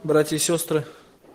Братья и сестры,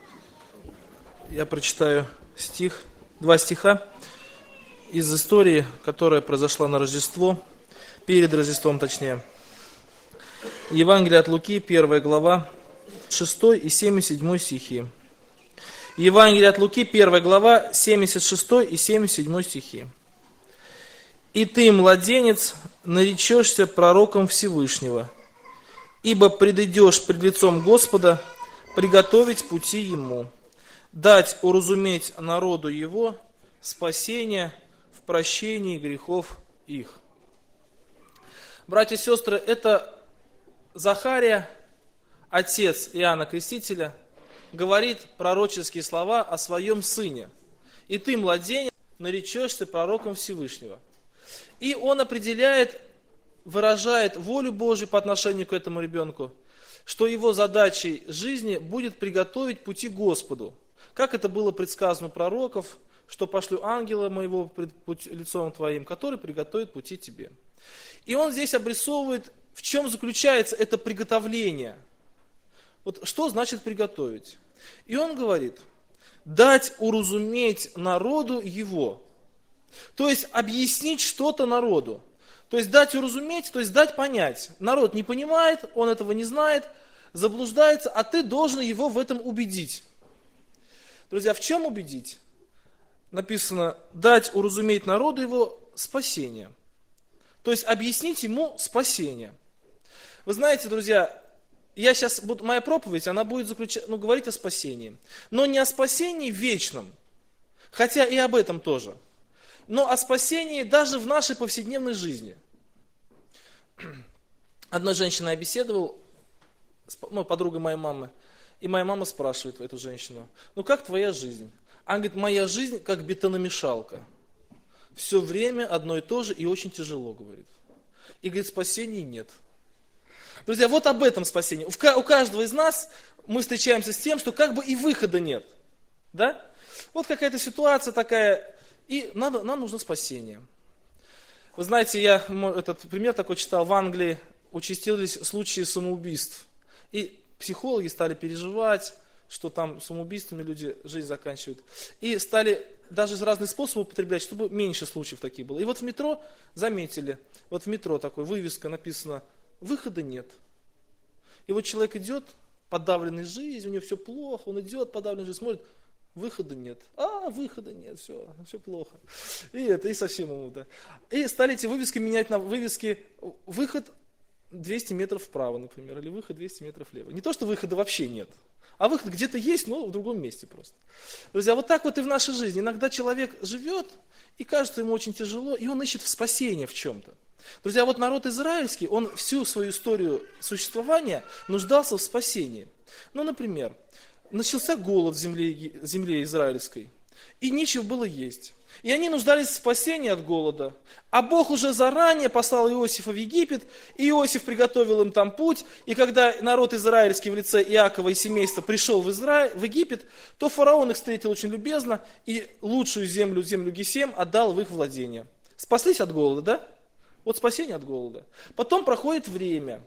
я прочитаю два стиха из истории, которая произошла на Рождество, перед Рождеством точнее. Евангелие от Луки, 1 глава, 6 и 77 стихи. Евангелие от Луки, 1 глава, 76 и 77 стихи. «И ты, младенец, наречешься пророком Всевышнего, ибо предыдешь пред лицом Господа приготовить пути Ему, дать уразуметь народу Его спасение в прощении грехов их». Братья и сестры, это Захария, отец Иоанна Крестителя, говорит пророческие слова о своем сыне. «И ты, младенец, наречешься пророком Всевышнего». И он определяет, выражает волю Божию по отношению к этому ребенку, что его задачей жизни будет приготовить пути Господу. Как это было предсказано у пророков, что пошлю ангела моего пред лицом твоим, который приготовит пути тебе. И он здесь обрисовывает, в чем заключается это приготовление. Вот что значит приготовить? И он говорит, дать уразуметь народу его. То есть объяснить что-то народу. То есть дать уразуметь, то есть дать понять. Народ не понимает, он этого не знает, заблуждается, а ты должен его в этом убедить. Друзья, в чем убедить? Написано, дать уразуметь народу его спасение. То есть объяснить ему спасение. Вы знаете, друзья, моя проповедь, она будет говорить о спасении. Но не о спасении вечном, хотя и об этом тоже. Но о спасении даже в нашей повседневной жизни. Одной женщиной я беседовал, подругой моей мамы, и моя мама спрашивает эту женщину, ну как твоя жизнь? Она говорит, моя жизнь как бетономешалка. Все время одно и то же и очень тяжело, говорит. И говорит, спасения нет. Друзья, вот об этом спасении. У каждого из нас мы встречаемся с тем, что как бы и выхода нет. Да? Вот какая-то ситуация такая, и нам нужно спасение. Вы знаете, я этот пример такой читал, в Англии участились случаи самоубийств. И психологи стали переживать, что там самоубийствами люди жизнь заканчивают. И стали даже разные способы употреблять, чтобы меньше случаев таких было. И вот в метро заметили, вот в метро такой вывеска написана, выхода нет. И вот человек идет, подавленный жизнью, у него все плохо, он идет, подавленный жизнью, смотрит, выхода нет. Выхода нет, все плохо. И совсем ему, да. И стали эти вывески менять на вывески выход 200 метров вправо, например, или выход 200 метров влево. Не то, что выхода вообще нет, а выход где-то есть, но в другом месте просто. Друзья, вот так вот и в нашей жизни. Иногда человек живет, и кажется ему очень тяжело, и он ищет спасение в чем-то. Друзья, вот народ израильский, он всю свою историю существования нуждался в спасении. Ну, например, начался голод в земле израильской, и нечего было есть. И они нуждались в спасении от голода. А Бог уже заранее послал Иосифа в Египет, и Иосиф приготовил им там путь. И когда народ израильский в лице Иакова и семейства пришел в Египет, то фараон их встретил очень любезно, и лучшую землю Гесем, отдал в их владение. Спаслись от голода, да? Вот спасение от голода. Потом проходит время.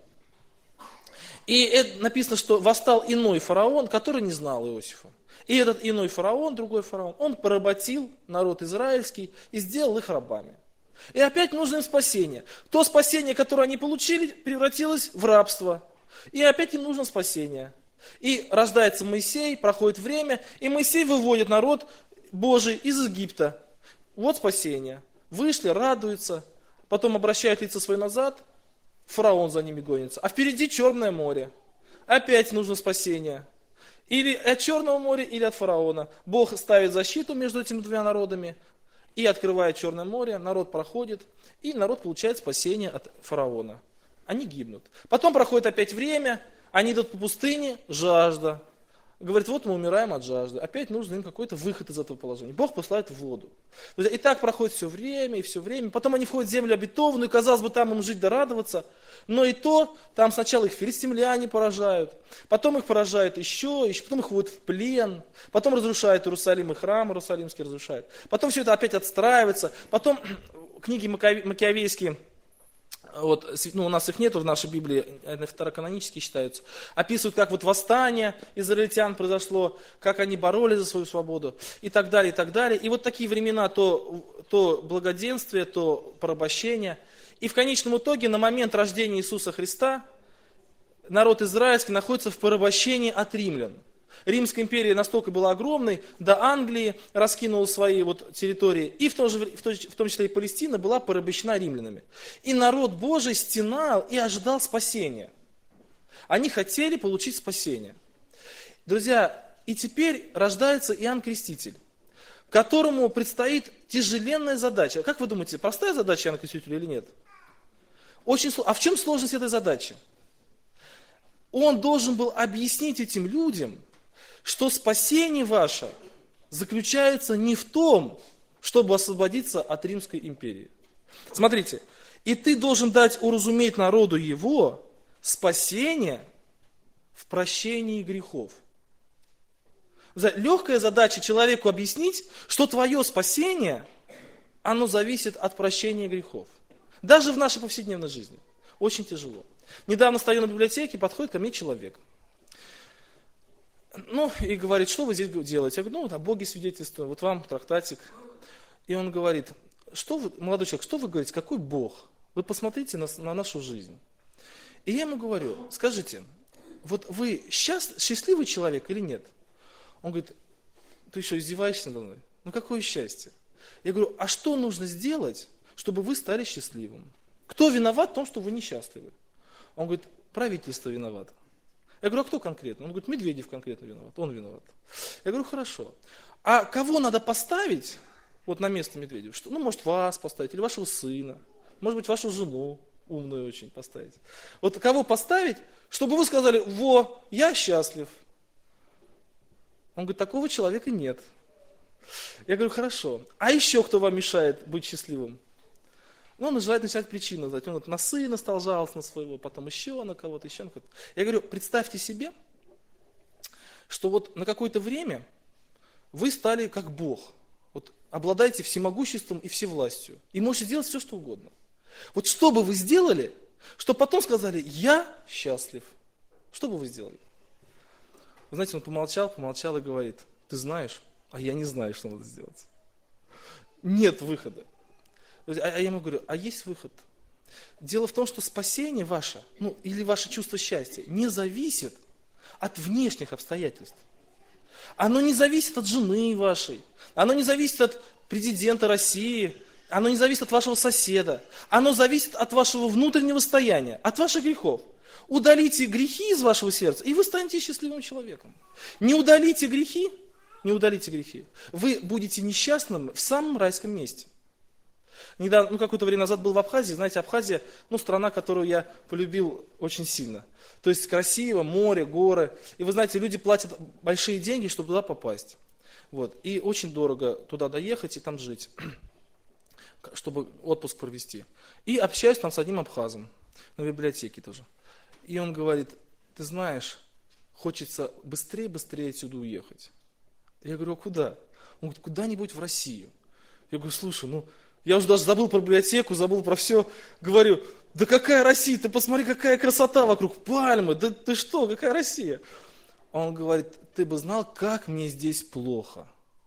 И написано, что восстал иной фараон, который не знал Иосифа. И этот иной фараон, другой фараон, он поработил народ израильский и сделал их рабами. И опять нужно им спасение. То спасение, которое они получили, превратилось в рабство. И опять им нужно спасение. И рождается Моисей, проходит время, и Моисей выводит народ Божий из Египта. Вот спасение. Вышли, радуются, потом обращают лица свои назад, фараон за ними гонится. А впереди Черное море. Опять нужно спасение. Или от Черного моря, или от фараона. Бог ставит защиту между этими двумя народами и открывает Черное море, народ проходит, и народ получает спасение от фараона. Они гибнут. Потом проходит опять время, они идут по пустыне, жажда. Говорит, вот мы умираем от жажды. Опять нужен им какой-то выход из этого положения. Бог посылает воду. И так проходит все время, и все время. Потом они входят в землю обетованную, и, казалось бы, там им жить да радоваться. Но и то, там сначала их филистимляне поражают, потом их поражают еще, потом их вводят в плен, потом разрушают Иерусалим, и храм Иерусалимский разрушают. Потом все это опять отстраивается. Потом книги Макиавейские вот, ну, у нас их нету в нашей Библии, они второканонические считаются, описывают, как вот восстание израильтян произошло, как они боролись за свою свободу и так далее, и так далее. И вот такие времена, то благоденствие, то порабощение. И в конечном итоге на момент рождения Иисуса Христа народ израильский находится в порабощении от римлян. Римская империя настолько была огромной, до Англии раскинула свои вот территории, и в том числе и Палестина была порабощена римлянами. И народ Божий стенал и ожидал спасения. Они хотели получить спасение. Друзья, и теперь рождается Иоанн Креститель, которому предстоит тяжеленная задача. Как вы думаете, простая задача Иоанна Крестителя или нет? Очень, а в чем сложность этой задачи? Он должен был объяснить этим людям, что спасение ваше заключается не в том, чтобы освободиться от Римской империи. Смотрите, и ты должен дать уразуметь народу его спасение в прощении грехов. Легкая задача человеку объяснить, что твое спасение, оно зависит от прощения грехов. Даже в нашей повседневной жизни. Очень тяжело. Недавно стою на библиотеке, подходит ко мне человек. Ну, и говорит, что вы здесь делаете? Я говорю, ну, о Боге свидетельствую, вот вам трактатик. И он говорит, что вы, молодой человек, что вы говорите, какой Бог? Вы посмотрите на нашу жизнь. И я ему говорю, скажите, вот вы счастливый человек или нет? Он говорит, ты еще издеваешься надо мной? Ну, какое счастье? Я говорю, а что нужно сделать, чтобы вы стали счастливым? Кто виноват в том, что вы несчастливы? Он говорит, правительство виновато. Я говорю, а кто конкретно? Он говорит, Медведев конкретно виноват, он виноват. Я говорю, хорошо. А кого надо поставить вот на место Медведева? Ну, может, вас поставить, или вашего сына, может быть, вашу жену, умную очень, поставить. Вот кого поставить, чтобы вы сказали, во, я счастлив. Он говорит, такого человека нет. Я говорю, хорошо. А еще кто вам мешает быть счастливым? Ну, он желает начать причину. Он на сына стал жаловаться на своего, потом еще на кого-то, еще на кого-то. Я говорю, представьте себе, что вот на какое-то время вы стали как Бог. Вот обладаете всемогуществом и всевластью. И можете делать все, что угодно. Вот что бы вы сделали, чтобы потом сказали, я счастлив. Что бы вы сделали? Вы знаете, он помолчал и говорит, ты знаешь, а я не знаю, что надо сделать. Нет выхода. А я ему говорю, а есть выход? Дело в том, что спасение ваше, ну или ваше чувство счастья, не зависит от внешних обстоятельств. Оно не зависит от жены вашей, оно не зависит от президента России, оно не зависит от вашего соседа, оно зависит от вашего внутреннего состояния, от ваших грехов. Удалите грехи из вашего сердца, и вы станете счастливым человеком. Не удалите грехи, вы будете несчастным в самом райском месте. Недавно, какое-то время назад был в Абхазии. Знаете, Абхазия, страна, которую я полюбил очень сильно. То есть красиво, море, горы. И вы знаете, люди платят большие деньги, чтобы туда попасть. Вот. И очень дорого туда доехать и там жить, чтобы отпуск провести. И общаюсь там с одним абхазом, на библиотеке тоже. И он говорит, ты знаешь, хочется быстрее отсюда уехать. Я говорю, а куда? Он говорит, куда-нибудь в Россию. Я говорю, слушай, я уже даже забыл про библиотеку, забыл про все. Говорю, да какая Россия, ты посмотри, какая красота вокруг, пальмы, да ты что, какая Россия? Он говорит, ты бы знал, как мне здесь плохо.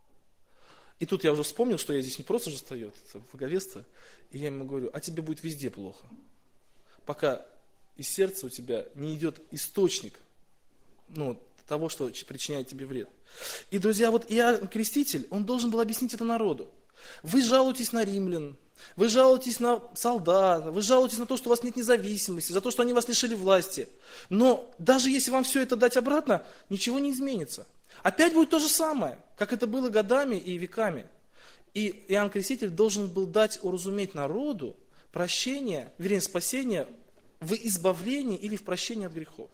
И тут я уже вспомнил, что я здесь не просто же стою, это благовестие. И я ему говорю, а тебе будет везде плохо. Пока из сердца у тебя не идет источник того, что причиняет тебе вред. И, друзья, вот Иоанн Креститель, он должен был объяснить это народу. Вы жалуетесь на римлян, вы жалуетесь на солдат, вы жалуетесь на то, что у вас нет независимости, за то, что они вас лишили власти. Но даже если вам все это дать обратно, ничего не изменится. Опять будет то же самое, как это было годами и веками. И Иоанн Креститель должен был дать уразуметь народу прощение, вернее, спасение в избавлении или в прощении от грехов.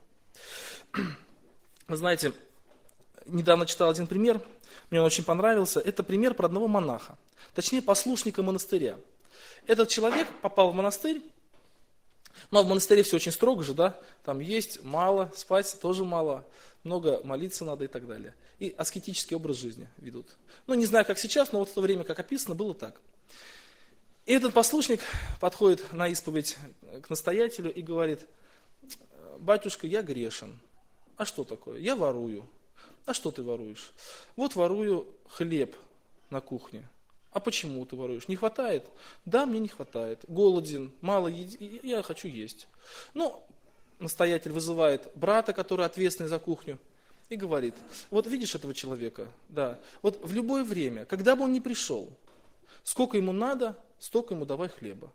Вы знаете, недавно читал один пример, мне он очень понравился. Это пример про одного монаха, точнее послушника монастыря. Этот человек попал в монастырь, но в монастыре все очень строго же, да, там есть мало, спать тоже мало, много молиться надо и так далее. И аскетический образ жизни ведут. Не знаю, как сейчас, но вот в то время, как описано, было так. И этот послушник подходит на исповедь к настоятелю и говорит: батюшка, я грешен. А что такое? Я ворую. А что ты воруешь? Вот ворую хлеб на кухне. А почему ты воруешь? Не хватает? Да, мне не хватает. Голоден, мало я хочу есть. Ну, настоятель вызывает брата, который ответственный за кухню, и говорит: вот видишь этого человека? Да. Вот в любое время, когда бы он ни пришел, сколько ему надо, столько ему давай хлеба.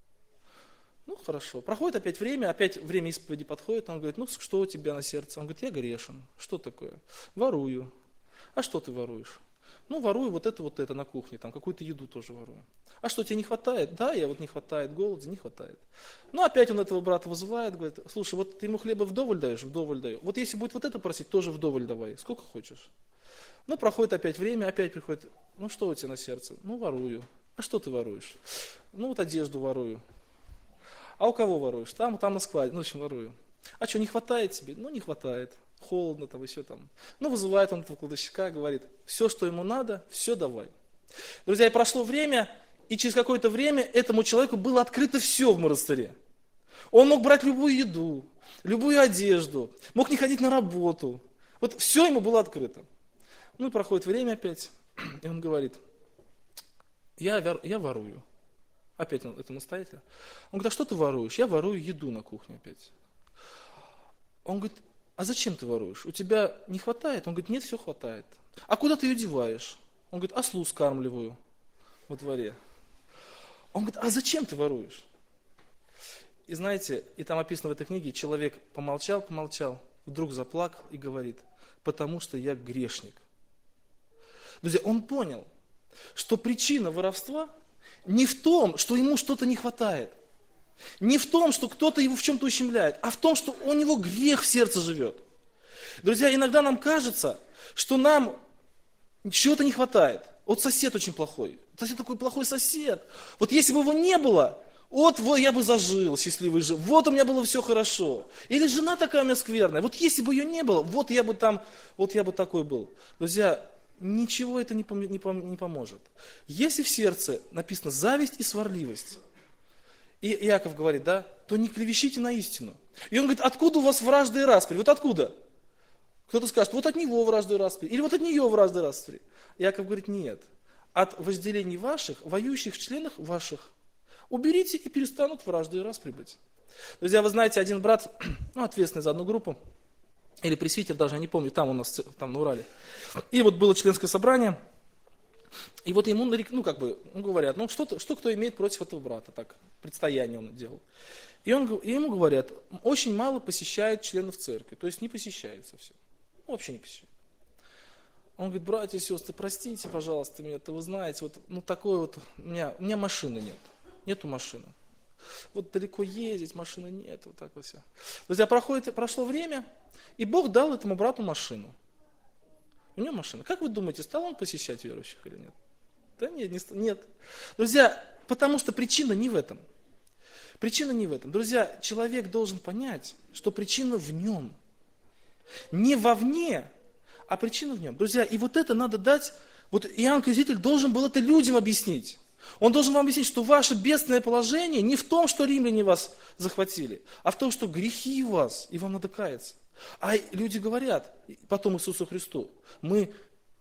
Ну, хорошо. Проходит опять время исповеди подходит, он говорит: ну, что у тебя на сердце? Он говорит: я грешен. Что такое? Ворую. А что ты воруешь? Ну, ворую вот это на кухне, там какую-то еду тоже ворую. А что, тебе не хватает? Да, я вот не хватает, голоден, не хватает. Ну, опять он этого брата вызывает, говорит: слушай, вот ты ему хлеба вдоволь даешь? Вдоволь даю. Вот если будет вот это просить, тоже вдоволь давай, сколько хочешь. Ну, проходит опять время, опять приходит: ну, что у тебя на сердце? Ну, ворую. А что ты воруешь? Ну, вот одежду ворую. А у кого воруешь? Там на складе, ну, в общем, ворую. А что, не хватает тебе? Ну, не хватает. Холодно там, еще там. Ну, вызывает он этого кладовщика, говорит: все, что ему надо, все давай. Друзья, и прошло время, и через какое-то время этому человеку было открыто все в монастыре. Он мог брать любую еду, любую одежду, мог не ходить на работу. Вот все ему было открыто. Ну, и проходит время опять, и он говорит: я ворую. Опять он, это настоятель. Он говорит: а что ты воруешь? Я ворую еду на кухне опять. Он говорит: а зачем ты воруешь? У тебя не хватает? Он говорит: нет, все хватает. А куда ты ее деваешь? Он говорит: ослу скармливаю во дворе. Он говорит: а зачем ты воруешь? И знаете, и там описано в этой книге, человек помолчал, вдруг заплакал и говорит: потому что я грешник. Друзья, он понял, что причина воровства не в том, что ему что-то не хватает, не в том, что кто-то его в чем-то ущемляет, а в том, что у него грех в сердце живет. Друзья, иногда нам кажется, что нам чего-то не хватает. Вот сосед очень плохой. Сосед такой плохой сосед. Вот если бы его не было, вот я бы зажил, счастливый жил. Вот у меня было все хорошо. Или жена такая у меня скверная. Вот если бы ее не было, вот я бы такой был. Друзья, ничего это не поможет. Если в сердце написано зависть и сварливость, и Иаков говорит, да, то не клевещите на истину. И он говорит: откуда у вас вражда и распри? Вот откуда? Кто-то скажет: вот от него вражда и распри. Или вот от нее вражда и распри. Иаков говорит: нет. От возделений ваших, воюющих в членах ваших. Уберите, и перестанут вражды и распри быть. Друзья, вы знаете, один брат, ответственный за одну группу, или пресвитер даже, я не помню, там у нас, там на Урале. И вот было членское собрание, и вот ему, говорят: что кто имеет против этого брата, так, предстояние он делал. И ему говорят: очень мало посещает членов церкви, то есть не посещает совсем, вообще не посещает. Он говорит: братья и сестры, простите, пожалуйста, меня, вы знаете, у меня машины нет, нету машины. Вот далеко ездить, машины нет, вот так вот все. Друзья, прошло время, и Бог дал этому брату машину. У него машина. Как вы думаете, стал он посещать верующих или нет? Да нет. Друзья, потому что причина не в этом. Причина не в этом. Друзья, человек должен понять, что причина в нем. Не вовне, а причина в нем. Друзья, и вот это надо дать, вот Иоанн Креститель должен был это людям объяснить. Он должен вам объяснить, что ваше бедственное положение не в том, что римляне вас захватили, а в том, что грехи у вас, и вам надо каяться. А люди говорят потом Иисусу Христу: мы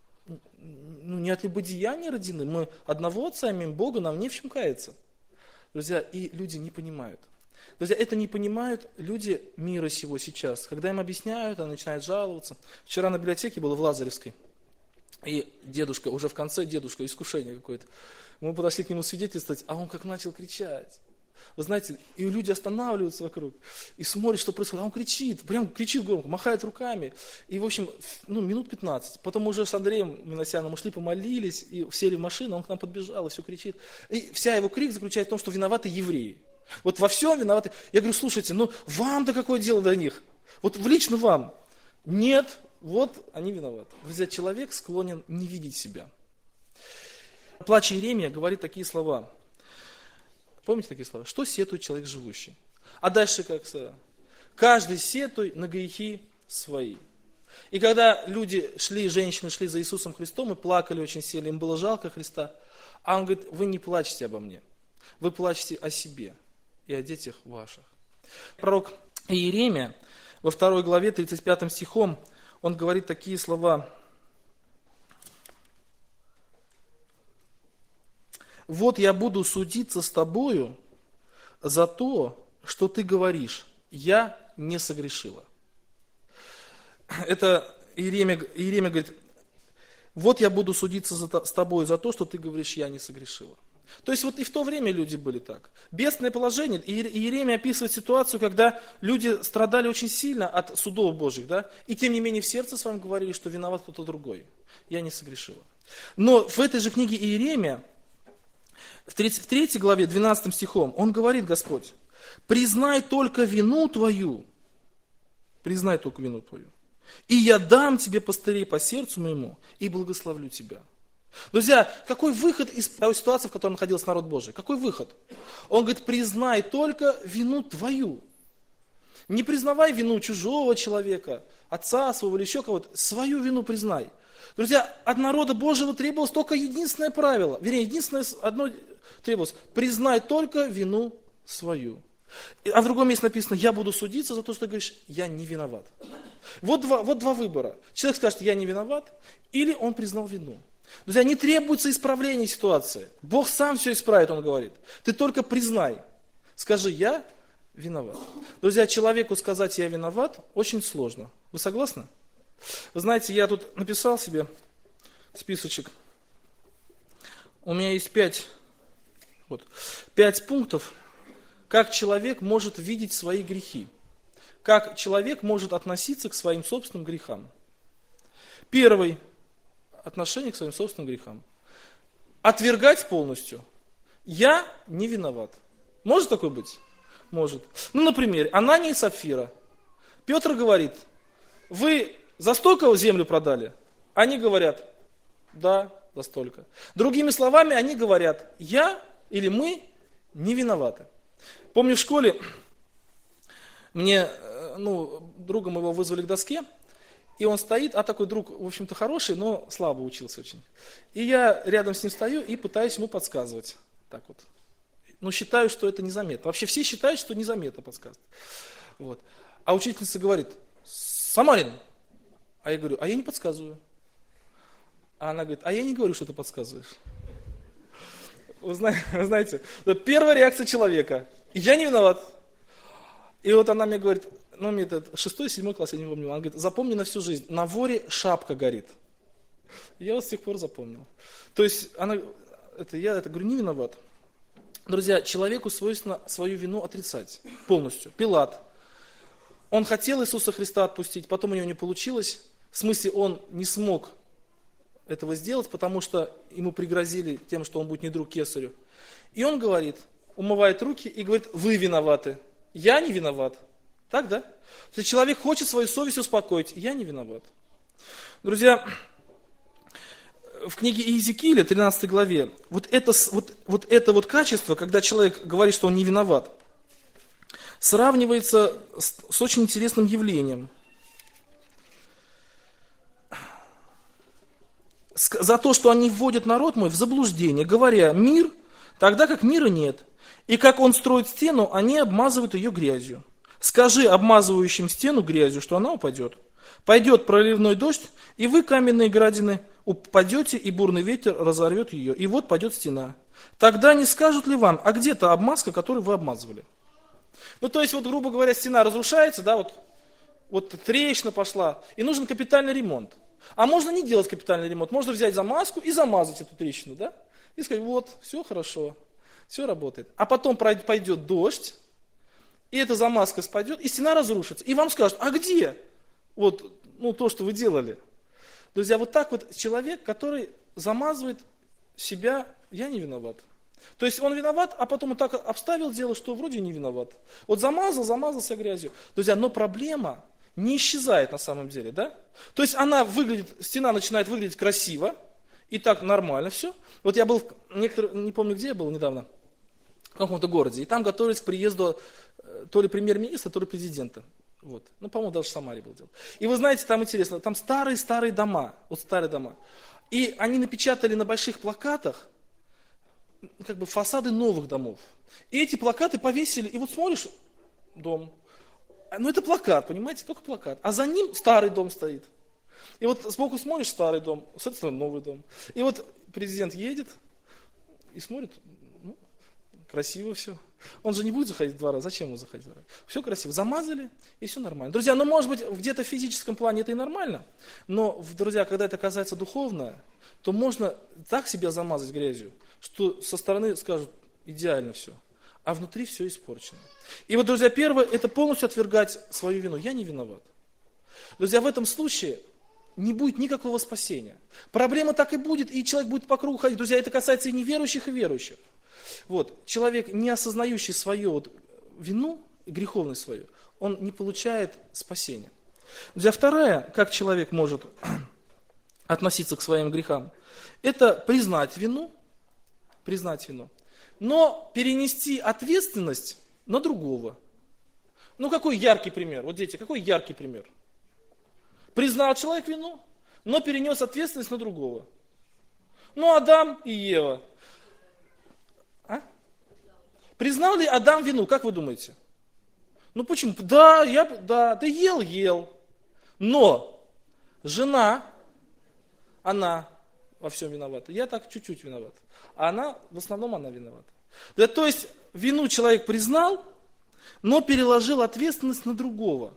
не от любодеяния родины, мы одного Отца имеем, Бога, нам не в чем каяться. Друзья, и люди не понимают. Друзья, это не понимают люди мира сего сейчас. Когда им объясняют, они начинают жаловаться. Вчера на библиотеке было в Лазаревской, и дедушка, уже в конце дедушка, искушение какое-то. Мы подошли к нему свидетельствовать, а он как начал кричать. Вы знаете, и люди останавливаются вокруг, и смотрят, что происходит. А он кричит, прям кричит громко, махает руками. И, в общем, минут 15. Потом уже с Андреем Миносяном ушли, помолились, и сели в машину, он к нам подбежал, и все кричит. И вся его крик заключается в том, что виноваты евреи. Вот во всем виноваты. Я говорю: слушайте, вам-то какое дело до них? Вот лично вам. Нет, вот они виноваты. Друзья, человек склонен не видеть себя. Плач Иеремия говорит такие слова. Помните такие слова? Что сетует человек живущий? А дальше как сказано? Каждый сетуй на грехи свои. И когда женщины шли за Иисусом Христом и плакали очень сильно, им было жалко Христа, а он говорит: вы не плачьте обо мне. Вы плачете о себе и о детях ваших. Пророк Иеремия во 2 главе 35 стихом, он говорит такие слова. «Вот я буду судиться с тобою за то, что ты говоришь, я не согрешила». Это Иеремия говорит, вот я буду судиться с тобой за то, что ты говоришь, я не согрешила. То есть вот и в то время люди были так. Бедственное положение. Иеремия описывает ситуацию, когда люди страдали очень сильно от судов Божьих, да? И тем не менее в сердце своем говорили, что виноват кто-то другой. Я не согрешила. Но в этой же книге Иеремия, в 33 главе, 12 стихом, он говорит, Господь, признай только вину твою, и я дам тебе пастырей по сердцу моему и благословлю тебя. Друзья, какой выход из той ситуации, в которой находился народ Божий? Какой выход? Он говорит, признай только вину твою. Не признавай вину чужого человека, отца своего или еще кого-то, свою вину признай. Друзья, от народа Божьего требовалось только единственное правило, единственное одно требовалось, признай только вину свою. А в другом месте написано, я буду судиться за то, что ты говоришь, я не виноват. Вот два выбора. Человек скажет, я не виноват, или он признал вину. Друзья, не требуется исправления ситуации. Бог сам все исправит, он говорит. Ты только признай. Скажи, я виноват. Друзья, человеку сказать, я виноват, очень сложно. Вы согласны? Вы знаете, я тут написал себе списочек. У меня есть 5 пунктов, как человек может видеть свои грехи. Как человек может относиться к своим собственным грехам. Первый. Отношение к своим собственным грехам. Отвергать полностью. Я не виноват. Может такое быть? Может. Ну, например, Анания и Сапфира. Петр говорит, вы за столько землю продали? Они говорят, да, за столько. Другими словами, они говорят, я или мы не виноваты. Помню в школе, мне, друга моего вызвали к доске, и он стоит, а такой друг, в общем-то, хороший, но слабо учился очень. И я рядом с ним стою и пытаюсь ему подсказывать. Так вот. Но считаю, что это незаметно. Вообще все считают, что незаметно подсказывать. Вот. А учительница говорит, Самарин. А я говорю, а я не подсказываю. А она говорит, а я не говорю, что ты подсказываешь. Вы знаете, первая реакция человека. Я не виноват. И вот она мне говорит, мне это 6-7 класс, я не помню, она говорит, запомни на всю жизнь, на воре шапка горит. Я вот с тех пор запомнил. То есть, я говорю, не виноват. Друзья, человеку свойственно свою вину отрицать полностью. Пилат, он хотел Иисуса Христа отпустить, потом у него не получилось. В смысле, он не смог этого сделать, потому что ему пригрозили тем, что он будет не друг кесарю. И он говорит, умывает руки и говорит, вы виноваты, я не виноват. Так, да? То есть человек хочет свою совесть успокоить. Я не виноват. Друзья, в книге Иезекииля, 13 главе, вот это качество, когда человек говорит, что он не виноват, сравнивается с очень интересным явлением. За то, что они вводят народ мой в заблуждение, говоря, мир, тогда как мира нет. И как он строит стену, они обмазывают ее грязью. Скажи обмазывающим стену грязью, что она упадет. Пойдет проливной дождь, и вы, каменные градины, упадете, и бурный ветер разорвет ее. И вот падет стена. Тогда не скажут ли вам, а где та обмазка, которую вы обмазывали? То есть, грубо говоря, стена разрушается, да, вот трещина пошла, и нужен капитальный ремонт. А можно не делать капитальный ремонт, можно взять замазку и замазать эту трещину, да? И сказать, вот, все хорошо, все работает. А потом пойдет дождь, и эта замазка спадет, и стена разрушится. И вам скажут, а где то, что вы делали? Друзья, вот так вот человек, который замазывает себя, я не виноват. То есть он виноват, а потом он так обставил дело, что вроде не виноват. Вот замазался грязью. Друзья, но проблема не исчезает на самом деле, да? То есть стена начинает выглядеть красиво, и так нормально все. Вот я был, не помню, где я был недавно, в каком-то городе, и там готовились к приезду то ли премьер-министра, то ли президента. По-моему, даже в Самаре был дело. И вы знаете, там интересно, там старые дома, старые дома. И они напечатали на больших плакатах как бы фасады новых домов. И эти плакаты повесили, и вот смотришь, дом. Ну это плакат, понимаете, только плакат. А за ним старый дом стоит. И вот сбоку смотришь старый дом, с этой стороны новый дом. И вот президент едет и смотрит, ну, красиво все. Он же не будет заходить 2 раза, зачем ему заходить 2 раза? Все красиво, замазали, и все нормально. Друзья, ну может быть где-то в физическом плане это и нормально, но, друзья, когда это касается духовного, то можно так себя замазать грязью, что со стороны скажут, идеально все, а внутри все испорчено. И вот, друзья, первое, это полностью отвергать свою вину. Я не виноват. Друзья, в этом случае не будет никакого спасения. Проблема так и будет, и человек будет по кругу ходить. Друзья, это касается и неверующих, и верующих. Вот, человек, не осознающий свою вот вину, греховность свою, он не получает спасения. Друзья, второе, как человек может относиться к своим грехам, это признать вину, но перенести ответственность на другого. Ну, какой яркий пример? Вот, дети, какой яркий пример? Признал человек вину, но перенес ответственность на другого. Ну, Адам и Ева. А? Признал ли Адам вину, как вы думаете? Ну, почему? Да, ты ел. Но жена, она во всем виновата. Я так чуть-чуть виноват. А она, в основном она виновата. Да, то есть, вину человек признал, но переложил ответственность на другого.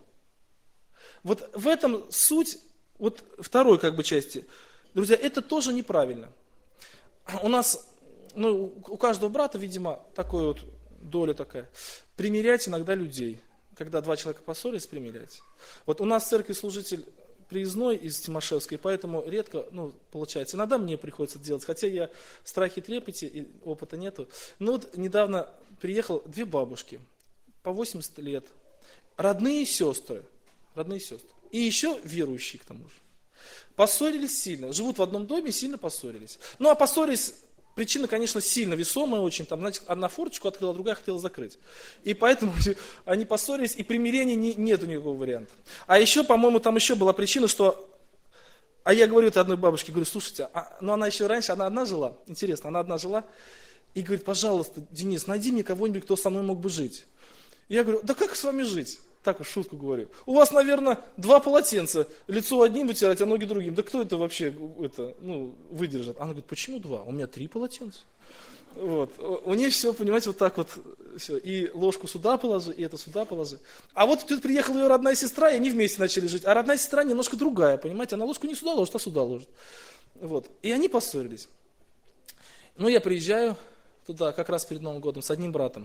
Вот в этом суть, вот второй как бы части. Друзья, это тоже неправильно. У нас, ну, у каждого брата, видимо, такая вот доля такая. Примирять иногда людей. Когда 2 человека поссорились, примирять. Вот у нас в церкви служитель приездной из Тимошевской, поэтому редко, ну, получается. Иногда мне приходится это делать, хотя я в страхе трепете, и опыта нету. Но вот недавно приехал 2 бабушки, по 80 лет, родные сестры. И еще верующие к тому же. Поссорились сильно, живут в одном доме, сильно поссорились. Ну а поссорились, причина, конечно, сильно весомая очень. Там, значит, одна форточку открыла, другая хотела закрыть. И поэтому они поссорились, и примирения нету никакого варианта. А еще, по-моему, там еще была причина, что... А я говорю этой одной бабушке, говорю, слушайте, ну она еще раньше, она одна жила, интересно, она одна жила, и говорит, пожалуйста, Денис, найди мне кого-нибудь, кто со мной мог бы жить. И я говорю, да как с вами жить? Так уж шутку говорю. У вас, наверное, 2 полотенца. Лицо одним вытирать, а ноги другим. Да кто это вообще выдержит? Она говорит, почему 2? У меня 3 полотенца. Вот. У нее все, понимаете, вот так вот. Все. И ложку сюда положи, и это сюда положи. А вот тут приехала ее родная сестра, и они вместе начали жить. А родная сестра немножко другая, понимаете? Она ложку не сюда ложит, а сюда ложит. Вот. И они поссорились. Ну, я приезжаю туда как раз перед Новым годом с одним братом.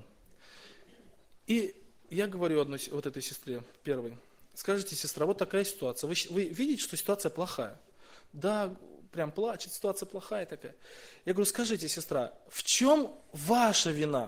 И я говорю одной, вот этой сестре, первой, скажите, сестра, вот такая ситуация. Вы видите, что ситуация плохая? Да, прям плачет, ситуация плохая такая. Я говорю, скажите, сестра, в чем ваша вина?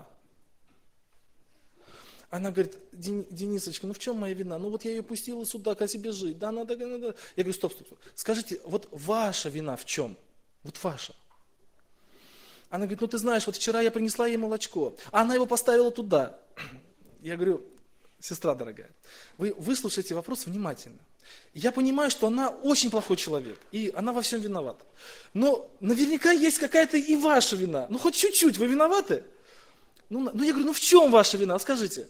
Она говорит, Денисочка, ну в чем моя вина? Ну вот я ее пустила сюда, к себе жить. Да, надо. Я говорю, стоп. Скажите, вот ваша вина в чем? Вот ваша. Она говорит, ну ты знаешь, вот вчера я принесла ей молочко, а она его поставила туда. Я говорю, сестра дорогая, вы выслушайте вопрос внимательно. Я понимаю, что она очень плохой человек, и она во всем виновата. Но наверняка есть какая-то и ваша вина. Ну хоть чуть-чуть, вы виноваты? Ну я говорю, ну в чем ваша вина? Скажите.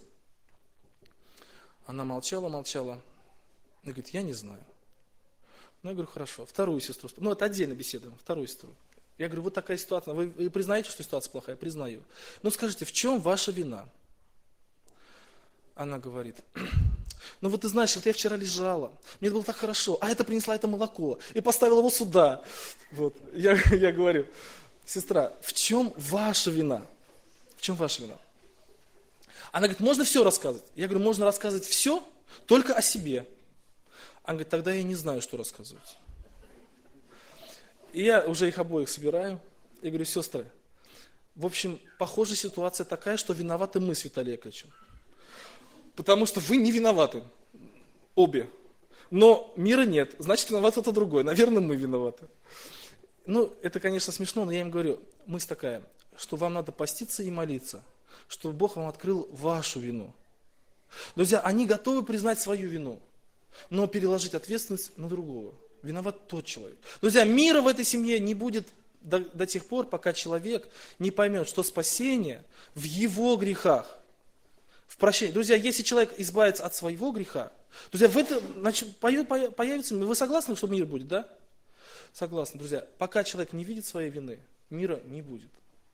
Она молчала. Она говорит, я не знаю. Ну я говорю, хорошо. Вторую сестру, ну это отдельно беседуем, вторую сестру. Я говорю, вот такая ситуация, вы признаете, что ситуация плохая? Признаю. Ну скажите, в чем ваша вина? Она говорит, ну вот ты знаешь, вот я вчера лежала, мне было так хорошо, а это принесла это молоко и поставила его сюда. Вот. Я говорю, сестра, в чем ваша вина? В чем ваша вина? Она говорит, можно все рассказывать? Я говорю, можно рассказывать все, только о себе. Она говорит, тогда я не знаю, что рассказывать. И я уже их обоих собираю. Я говорю, сестры, в общем, похоже, ситуация такая, что виноваты мы с Виталием Яковлевичем. Потому что вы не виноваты. Обе. Но мира нет. Значит, виноват кто-то другой. Наверное, мы виноваты. Ну, это, конечно, смешно, но я им говорю, мысль такая, что вам надо поститься и молиться, чтобы Бог вам открыл вашу вину. Друзья, они готовы признать свою вину, но переложить ответственность на другого. Виноват тот человек. Друзья, мира в этой семье не будет до тех пор, пока человек не поймет, что спасение в его грехах, в прощении. Друзья, если человек избавится от своего греха, друзья, в этом появится мир. Вы согласны, что мир будет, да? Согласны, друзья. Пока человек не видит своей вины, мира не будет.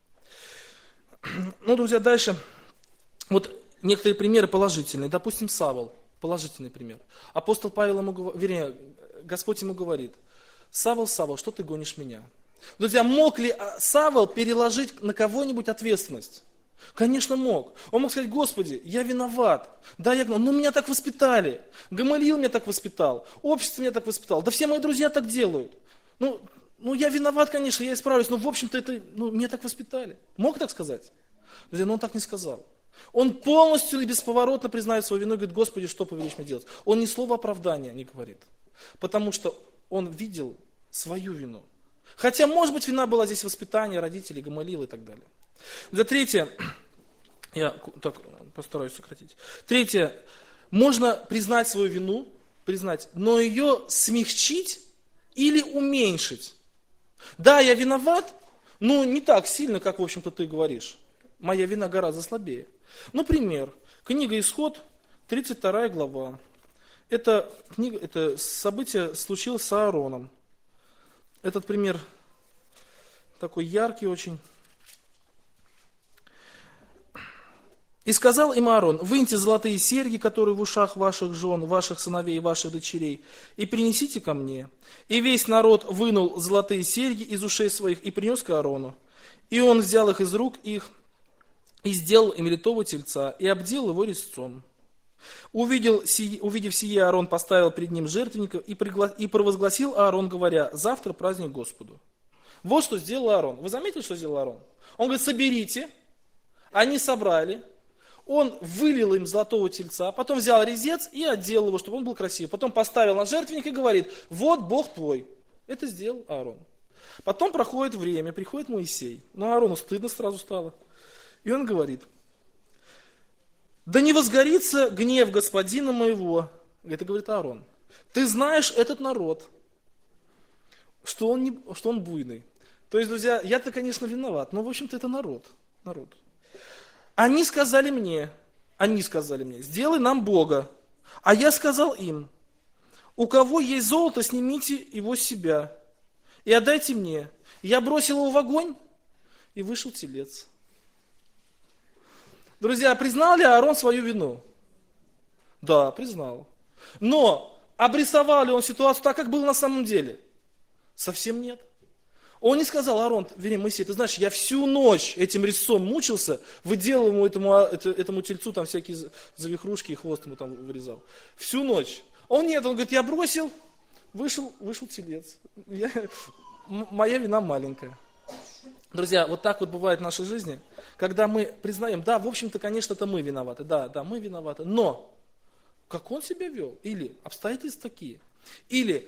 Ну, друзья, дальше. Вот некоторые примеры положительные. Допустим, Савл. Положительный пример. Апостол Павел Господь ему говорит: Савл, Савл, что ты гонишь меня? Друзья, мог ли Савл переложить на кого-нибудь ответственность? Конечно, мог. Он мог сказать: Господи, я виноват. Да, но меня так воспитали. Гамалиил меня так воспитал. Общество меня так воспитало. Да все мои друзья так делают. Ну, я виноват, конечно, я исправлюсь, но в общем-то меня так воспитали. Мог так сказать? Друзья, но он так не сказал. Он полностью и бесповоротно признает свою вину и говорит: Господи, что повелишь мне делать? Он ни слова оправдания не говорит. Потому что он видел свою вину. Хотя, может быть, вина была здесь воспитание родителей, Гамалиила и так далее. За третье, я так постараюсь сократить. Третье, можно признать свою вину, но ее смягчить или уменьшить. Да, я виноват, но не так сильно, как, в общем-то, ты говоришь. Моя вина гораздо слабее. Например, книга Исход, 32 глава. Это событие случилось с Аароном. Этот пример такой яркий очень. «И сказал им Аарон: выньте золотые серьги, которые в ушах ваших жен, ваших сыновей и ваших дочерей, и принесите ко мне. И весь народ вынул золотые серьги из ушей своих и принес к Аарону. И он взял их из рук их, и сделал им литого тельца, и обдел его резцом. Увидев сие, Аарон поставил пред ним жертвенников и провозгласил Аарон, говоря: завтра праздник Господу». Вот что сделал Аарон. Вы заметили, что сделал Аарон? Он говорит: соберите. Они собрали. Он вылил им золотого тельца, потом взял резец и отделал его, чтобы он был красивый. Потом поставил на жертвенник и говорит: вот Бог твой. Это сделал Аарон. Потом проходит время, приходит Моисей. Но Аарону стыдно сразу стало. И он говорит: да не возгорится гнев господина моего. Это говорит Аарон. Ты знаешь этот народ, что он буйный. То есть, друзья, я-то, конечно, виноват, но, в общем-то, это народ. Они сказали мне, сделай нам Бога. А я сказал им: у кого есть золото, снимите его с себя и отдайте мне. Я бросил его в огонь, и вышел телец. Друзья, признал ли Аарон свою вину? Да, признал. Но обрисовал ли он ситуацию так, как было на самом деле? Совсем нет. Он не сказал: Аарон, Моисей, ты знаешь, я всю ночь этим резцом мучился, выделал ему этому тельцу там всякие завихрушки и хвост ему там вырезал. Всю ночь. Он говорит: я бросил, вышел телец. Моя вина маленькая. Друзья, вот так вот бывает в нашей жизни, когда мы признаем: да, в общем-то, конечно, это мы виноваты, да, мы виноваты, но как он себя вел, или обстоятельства такие, или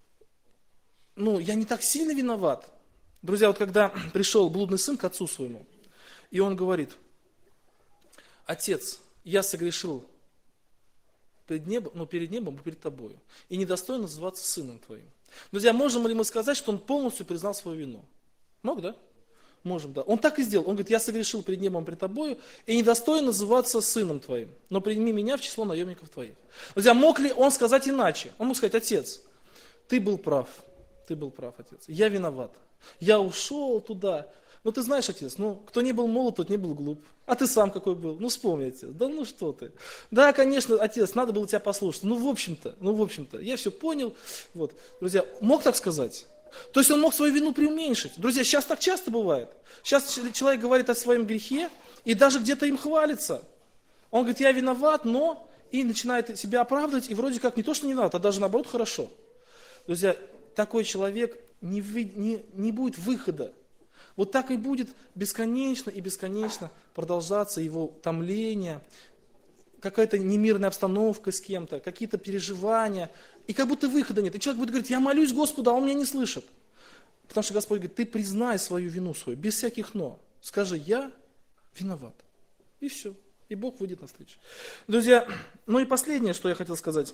я не так сильно виноват. Друзья, вот когда пришел блудный сын к отцу своему, и он говорит: отец, я согрешил перед небом и перед тобою, и недостоин называться сыном твоим. Друзья, можем ли мы сказать, что он полностью признал свою вину? Мог, да? Можем, да. Он так и сделал. Он говорит: я согрешил перед небом и перед тобою, и недостоин называться сыном твоим, но прими меня в число наемников твоих. Друзья, мог ли он сказать иначе? Он мог сказать: отец, ты был прав, отец, я виноват. Я ушел туда. Но ты знаешь, отец, кто не был молод, тот не был глуп. А ты сам какой был? Вспомни, отец. Да что ты. Да, конечно, отец, надо было тебя послушать. В общем-то, я все понял. Вот. Друзья, мог так сказать? То есть он мог свою вину преуменьшить. Друзья, сейчас так часто бывает. Сейчас человек говорит о своем грехе и даже где-то им хвалится. Он говорит: я виноват, но... И начинает себя оправдывать, и вроде как не то, что не виноват, а даже наоборот хорошо. Друзья, такой человек не будет выхода. Вот так и будет бесконечно и бесконечно продолжаться его томление, какая-то немирная обстановка с кем-то, какие-то переживания, и как будто выхода нет. И человек будет говорить: я молюсь Господу, а он меня не слышит. Потому что Господь говорит: ты признай свою вину свою, без всяких но. Скажи: я виноват. И все. И Бог выйдет навстречу. Друзья, и последнее, что я хотел сказать.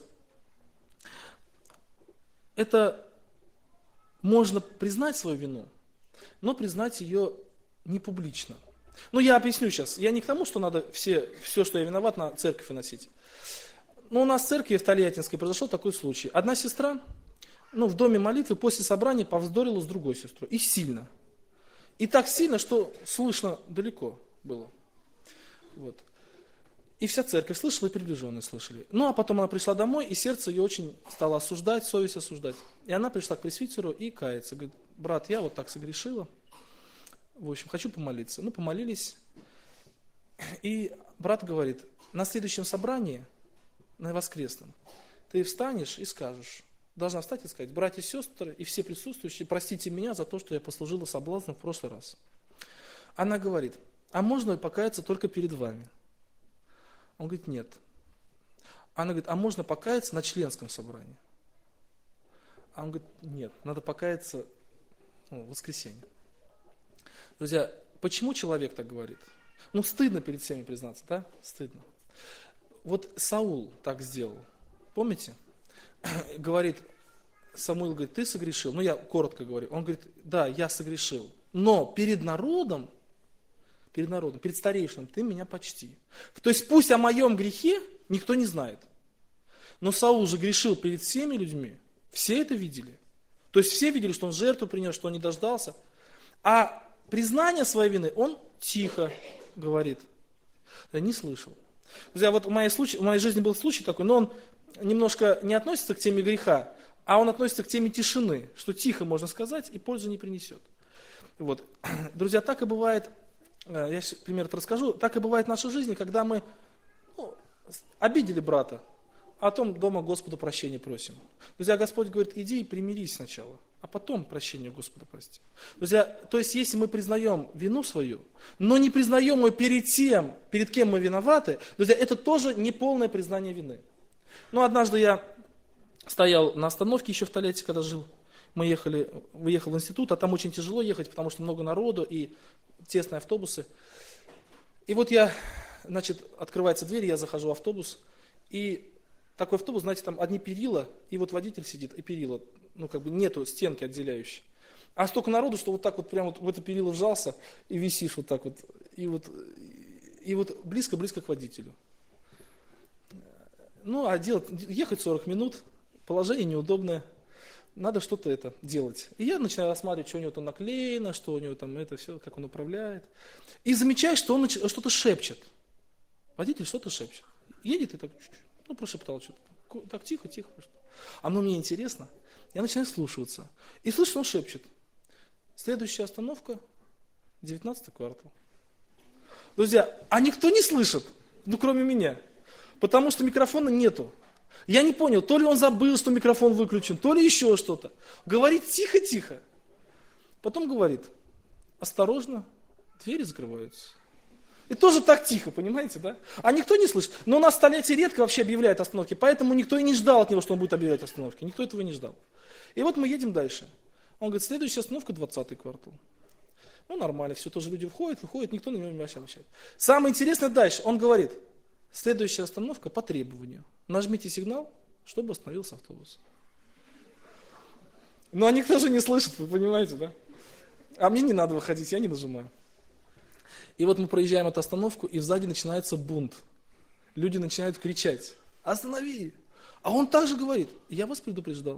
Это можно признать свою вину, но признать ее не публично. Ну, я объясню сейчас. Я не к тому, что надо все, что я виноват, на церковь выносить. Но у нас в церкви в Тольяттинской произошел такой случай. Одна сестра, в доме молитвы после собрания повздорила с другой сестрой. И сильно. И так сильно, что слышно далеко было. Вот. И вся церковь слышала, и приближенные слышали. Ну, а потом она пришла домой, и сердце ее очень стало осуждать, совесть осуждать. И она пришла к пресвитеру и кается. Говорит: брат, я вот так согрешила. В общем, хочу помолиться. Ну, помолились. И брат говорит: на следующем собрании, на воскресном, ты встанешь и скажешь, должна встать и сказать: братья и сестры и все присутствующие, простите меня за то, что я послужила соблазну в прошлый раз. Она говорит: а можно покаяться только перед вами? Он говорит: нет. Она говорит: а можно покаяться на членском собрании? А он говорит: нет, надо покаяться в воскресенье. Друзья, почему человек так говорит? Стыдно перед всеми признаться, да? Стыдно. Вот Саул так сделал. Помните? Говорит, Самуил говорит: ты согрешил. Я коротко говорю. Он говорит: да, я согрешил. Но перед народом, перед старейшином ты меня почти. То есть пусть о моем грехе никто не знает. Но Саул же грешил перед всеми людьми. Все это видели. То есть все видели, что он жертву принес, что он не дождался. А признание своей вины он тихо говорит. Я не слышал. Друзья, вот в моей жизни был случай такой, но он немножко не относится к теме греха, а он относится к теме тишины, что тихо можно сказать и пользу не принесет. Вот. Друзья, так и бывает, я пример расскажу, так и бывает в нашей жизни, когда мы обидели брата, а потом дома Господу прощения просим. Друзья, Господь говорит: иди и примирись сначала, а потом прощение Господа прости. Друзья, то есть если мы признаем вину свою, но не признаем ее перед тем, перед кем мы виноваты, друзья, это тоже не полное признание вины. Однажды я стоял на остановке еще в Тольятти, когда жил. Выехал в институт, а там очень тяжело ехать, потому что много народу и тесные автобусы. И вот открывается дверь, я захожу в автобус, и такой автобус, знаете, там одни перила, и вот водитель сидит, и перила, нету стенки отделяющей. А столько народу, что вот так вот прямо в это перило вжался, и висишь вот так вот, и вот близко-близко к водителю. Ехать 40 минут, положение неудобное, надо что-то делать. И я начинаю рассматривать, что у него там наклеено, что у него там это все, как он управляет. И замечаю, что он что-то шепчет. Водитель что-то шепчет. Едет и так, прошептал что-то. Так тихо. Оно мне интересно. Я начинаю слушаться. И слышу, что он шепчет. Следующая остановка, 19-й квартал. Друзья, а никто не слышит, кроме меня. Потому что микрофона нету. Я не понял, то ли он забыл, что микрофон выключен, то ли еще что-то. Говорит тихо-тихо. Потом говорит: осторожно, двери закрываются. И тоже так тихо, понимаете, да? А никто не слышит. Но у нас в Тольятти редко вообще объявляют остановки, поэтому никто и не ждал от него, что он будет объявлять остановки. Никто этого не ждал. И вот мы едем дальше. Он говорит: следующая остановка 20-й квартал. Нормально, все, тоже люди выходят, никто на него не обращает. Самое интересное дальше. Он говорит: следующая остановка по требованию. Нажмите сигнал, чтобы остановился автобус. А никто же не слышит, вы понимаете, да? А мне не надо выходить, я не нажимаю. И вот мы проезжаем эту остановку, и сзади начинается бунт. Люди начинают кричать: останови! А он также говорит: я вас предупреждал.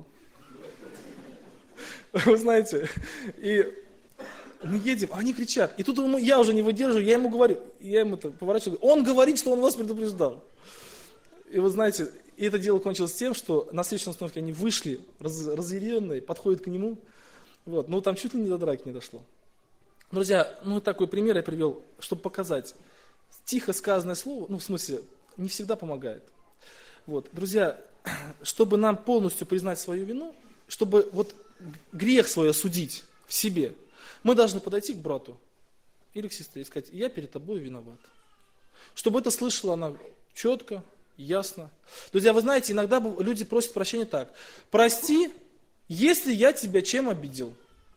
Вы знаете, и мы едем, а они кричат. И тут я уже не выдерживаю, я ему говорю, поворачиваю, он говорит, что он вас предупреждал. И вы знаете, и это дело кончилось тем, что на следующей остановке они вышли, разъяренные, подходят к нему. Там чуть ли не до драки не дошло. Друзья, такой пример я привел, чтобы показать. Тихо сказанное слово, в смысле, не всегда помогает. Друзья, чтобы нам полностью признать свою вину, чтобы грех свой осудить в себе, мы должны подойти к брату или к сестре и сказать: я перед тобой виноват. Чтобы это слышала она четко, ясно. Друзья, вы знаете, иногда люди просят прощения так: прости, если я тебя чем обидел.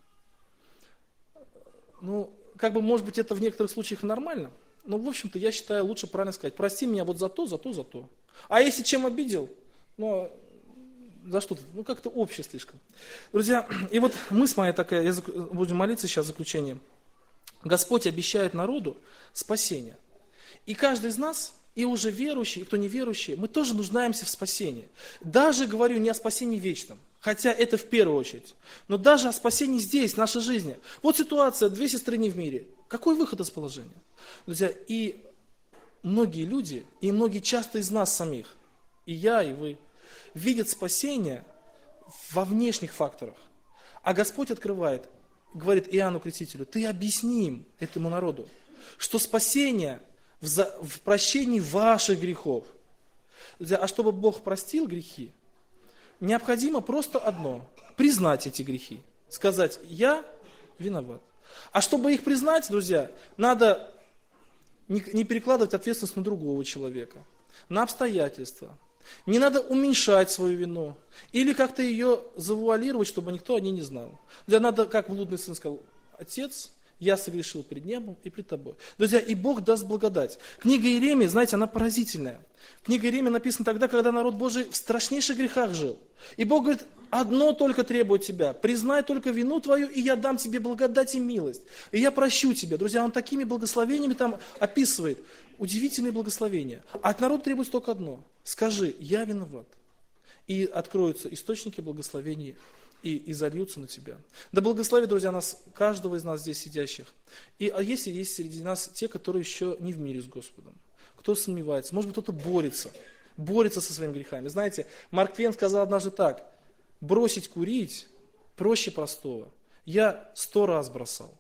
Может быть, это в некоторых случаях нормально, но, в общем-то, я считаю, лучше правильно сказать: прости меня за то. А если чем обидел, за что-то, ну как-то общее слишком. Друзья, и вот мы с моей такая, будем молиться сейчас в заключение. Господь обещает народу спасение. И каждый из нас, и уже верующий, и кто не верующий, мы тоже нуждаемся в спасении. Даже говорю не о спасении вечном, хотя это в первую очередь, но даже о спасении здесь, в нашей жизни. Вот ситуация, две сестры не в мире. Какой выход из положения? Друзья, и многие люди, и многие часто из нас самих, и я, и вы, видят спасение во внешних факторах. А Господь открывает, говорит Иоанну Крестителю, ты объясни им, этому народу, что спасение в прощении ваших грехов. А чтобы Бог простил грехи, необходимо просто одно, признать эти грехи, сказать, я виноват. А чтобы их признать, друзья, надо не перекладывать ответственность на другого человека, на обстоятельства. Не надо уменьшать свою вину или как-то ее завуалировать, чтобы никто о ней не знал. Надо, как блудный сын сказал, отец, я согрешил пред небом и пред тобой. Друзья, и Бог даст благодать. Книга Иеремии, знаете, она поразительная. Книга Иеремии написана тогда, когда народ Божий в страшнейших грехах жил. И Бог говорит, одно только требует тебя, признай только вину твою, и я дам тебе благодать и милость. И я прощу тебя. Друзья, он такими благословениями там описывает. Удивительные благословения. А от народа требуется только одно. Скажи, я виноват. И откроются источники благословений и зальются на тебя. Да благословит, друзья, нас, каждого из нас здесь сидящих. Если есть среди нас те, которые еще не в мире с Господом, кто сомневается, может быть, кто-то борется со своими грехами. Знаете, Марк Твен сказал однажды так, бросить курить проще простого. Я 100 раз бросал.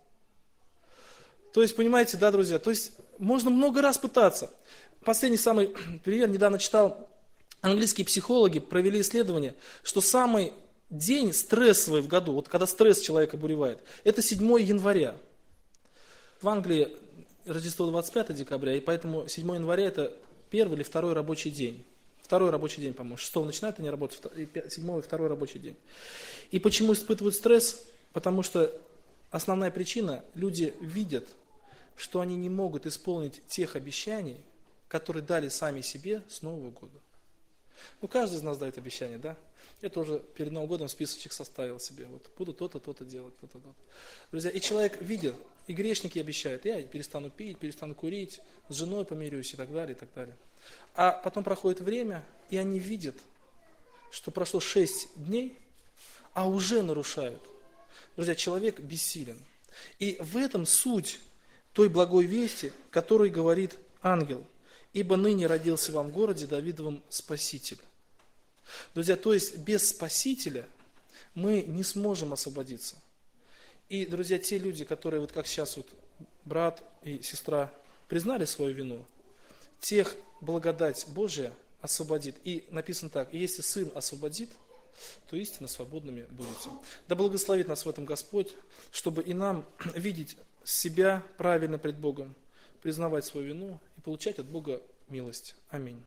То есть, понимаете, да, друзья, то есть можно много раз пытаться. Последний самый пример, недавно читал, английские психологи провели исследование, что самый день стрессовый в году, вот когда стресс человека буревает, это 7 января. В Англии Рождество 25 декабря, и поэтому 7 января это первый или второй рабочий день. Второй рабочий день, по-моему. 6 начинают они работать, 7 и второй рабочий день. И почему испытывают стресс? Потому что основная причина, люди видят, что они не могут исполнить тех обещаний, которые дали сами себе с Нового года. Ну, каждый из нас дает обещания, да? Я тоже перед Новым годом списочек составил себе. Вот буду то-то, то-то делать, то-то, то-то. Друзья, и человек видит, и грешники обещают, я перестану пить, перестану курить, с женой помирюсь и так далее, и так далее. А потом проходит время, и они видят, что прошло 6 дней, а уже нарушают. Друзья, человек бессилен. И в этом суть той благой вести, которой говорит ангел. Ибо ныне родился вам в городе Давидовом Спаситель. Друзья, то есть без Спасителя мы не сможем освободиться. И, друзья, те люди, которые, вот как сейчас вот брат и сестра признали свою вину, тех благодать Божия освободит. И написано так, если Сын освободит, то истинно свободными будете. Да благословит нас в этом Господь, чтобы и нам видеть себя правильно пред Богом, признавать свою вину и получать от Бога милость. Аминь.